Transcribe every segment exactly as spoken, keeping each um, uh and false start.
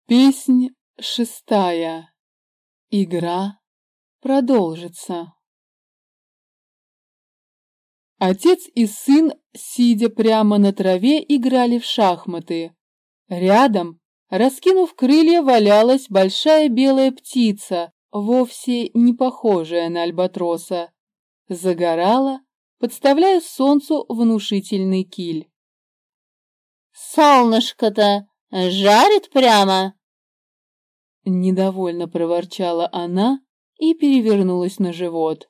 Песнь шестая. Игра продолжится. Отец и сын, сидя прямо на траве, играли в шахматы. Рядом, раскинув крылья, валялась большая белая птица, вовсе не похожая на альбатроса. Загорала, подставляя солнцу внушительный киль. «Солнышко-то жарит прямо!» Недовольно проворчала она и перевернулась на живот.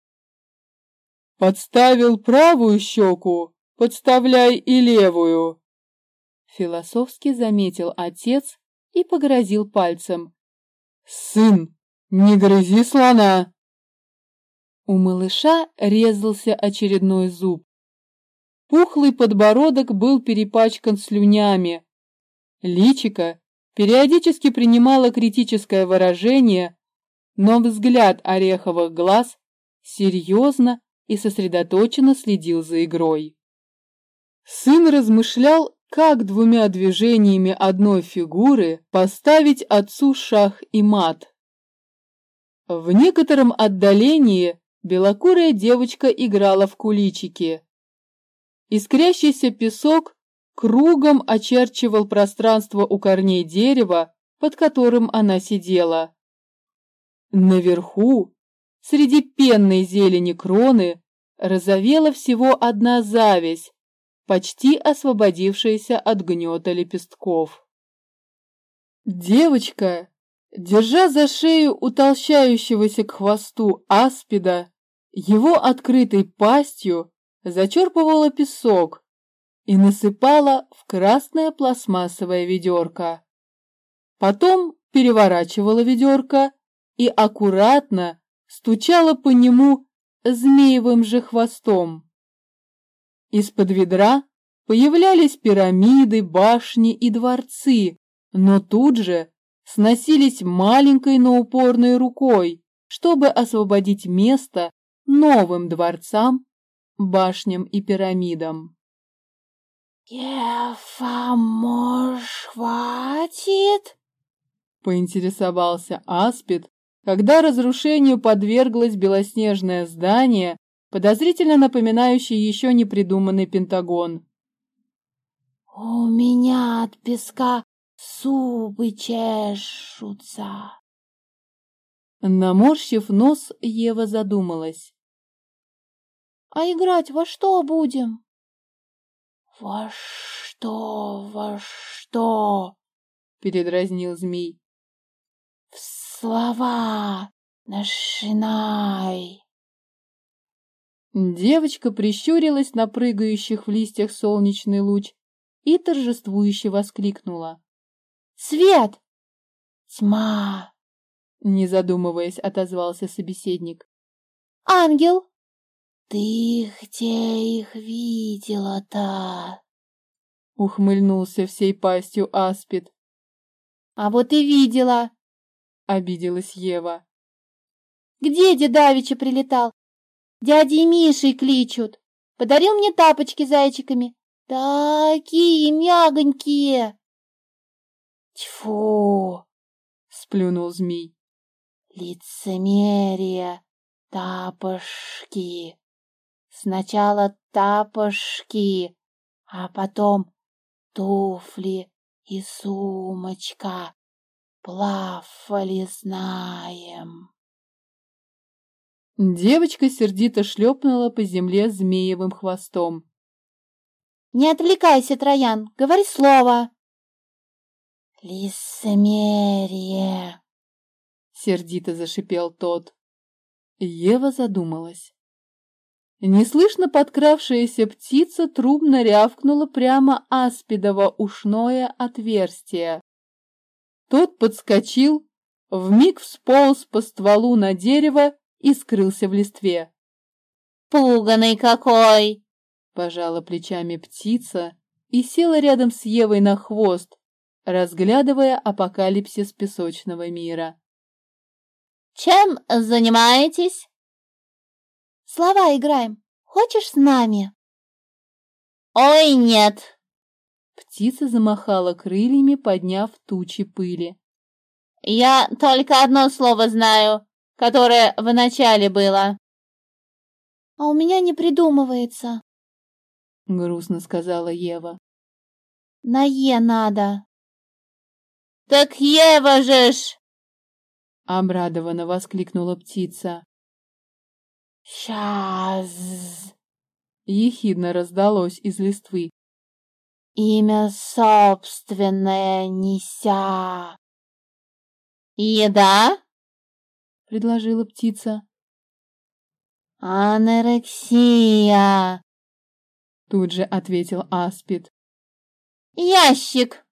«Подставил правую щеку, подставляй и левую!» Философски заметил отец и погрозил пальцем. «Сын, не грызи слона!» У малыша резался очередной зуб. Пухлый подбородок был перепачкан слюнями. Личико периодически принимало критическое выражение, но взгляд ореховых глаз серьезно и сосредоточенно следил за игрой. Сын размышлял, как двумя движениями одной фигуры поставить отцу шах и мат. В некотором отдалении белокурая девочка играла в куличики. Искрящийся песок кругом очерчивал пространство у корней дерева, под которым она сидела. Наверху, среди пенной зелени кроны, розовела всего одна завязь, почти освободившаяся от гнета лепестков. Девочка, держа за шею утолщающегося к хвосту аспида, его открытой пастью зачерпывала песок и насыпала в красное пластмассовое ведерко. Потом переворачивала ведерко и аккуратно стучала по нему змеевым же хвостом. Из-под ведра появлялись пирамиды, башни и дворцы, но тут же сносились маленькой, но упорной рукой, чтобы освободить место новым дворцам, башням и пирамидам. «Ева, может, хватит?» — поинтересовался аспид, когда разрушению подверглось белоснежное здание, подозрительно напоминающее еще не придуманный Пентагон. «У меня от песка зубы чешутся». Наморщив нос, Ева задумалась. «А играть во что будем?» «Во что, во что?» — передразнил змей. «В слова начинай!» Девочка прищурилась на прыгающих в листьях солнечный луч и торжествующе воскликнула. «Свет!» «Тьма!» — не задумываясь, отозвался собеседник. «Ангел!» «Ты где их видела-то?» — ухмыльнулся всей пастью аспид. «А вот и видела!» — обиделась Ева. «Где дед давеча прилетал? Дядей Мишей кличут. Подарил мне тапочки зайчиками. Такие мягонькие!» «Тьфу!» — сплюнул змей. «Лицемерие! Тапошки! Сначала тапошки, а потом туфли и сумочка. Плавали знаем». Девочка сердито шлепнула по земле змеевым хвостом. «Не отвлекайся, Троян, говори слово!» «Лицемерие!» — сердито зашипел тот. Ева задумалась. Неслышно подкравшаяся птица трубно рявкнула прямо аспидово ушное отверстие. Тот подскочил, вмиг всполз по стволу на дерево и скрылся в листве. «Пуганый какой!» — пожала плечами птица и села рядом с Евой на хвост, разглядывая апокалипсис песочного мира. «Чем занимаетесь?» «Слова играем. Хочешь с нами?» «Ой, нет!» Птица замахала крыльями, подняв тучи пыли. Я только одно слово знаю, которое в начале было. А у меня не придумывается, грустно сказала Ева. На «е» надо. Так Ева же ж! Обрадованно воскликнула птица. Щас! Ехидно раздалось из листвы. Имя собственное неся. Еда? Предложила птица. Анорексия. Тут же ответил аспид. Ящик.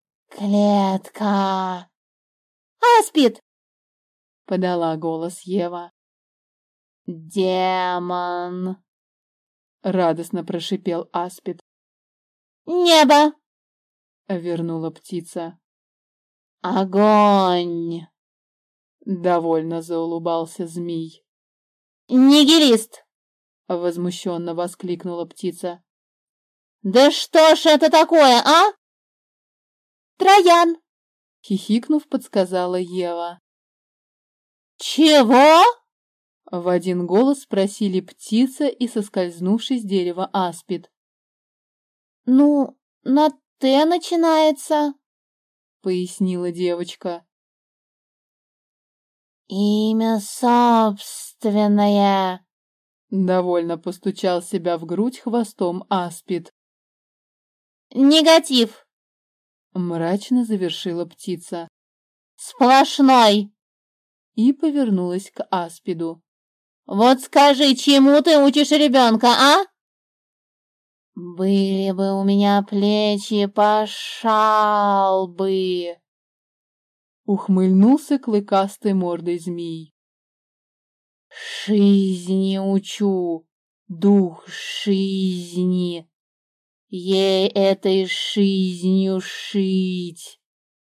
Клетка. Аспид. Подала голос Ева. Демон. Радостно прошипел аспид. Небо. Вернула птица. Огонь. Довольно заулыбался змей. Нигилист. Возмущенно воскликнула птица. Да что ж это такое, а? Троян. Хихикнув, подсказала Ева. Чего? В один голос спросили птица и соскользнувший с дерева аспид. Ну, на «Т» начинается, пояснила девочка. Имя собственное. Довольно постучал себя в грудь хвостом аспид. Негатив. Мрачно завершила птица. Сплошной. И повернулась к аспиду. Вот скажи, чему ты учишь ребенка, а? Были бы у меня плечи, пошал бы. Ухмыльнулся клыкастой мордой змей. Жизни учу, дух жизни. Ей этой жизнью шить.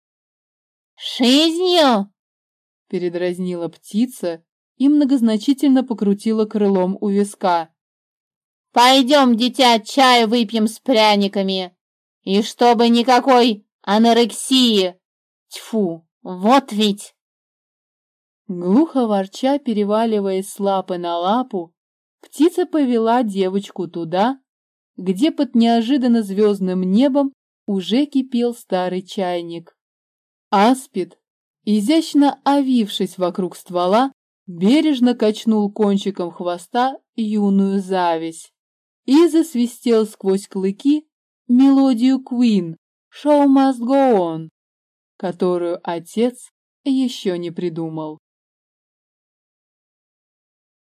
Жизнью? Передразнила птица и многозначительно покрутила крылом у виска. Пойдем, дитя, чай выпьем с пряниками. И чтобы никакой анорексии. Тьфу, вот ведь. Глухо ворча, переваливаясь с лапы на лапу, птица повела девочку туда, где под неожиданно звездным небом уже кипел старый чайник. Аспид, изящно овившись вокруг ствола, бережно качнул кончиком хвоста юную зависть и засвистел сквозь клыки мелодию Queen «Show must go on», которую отец еще не придумал.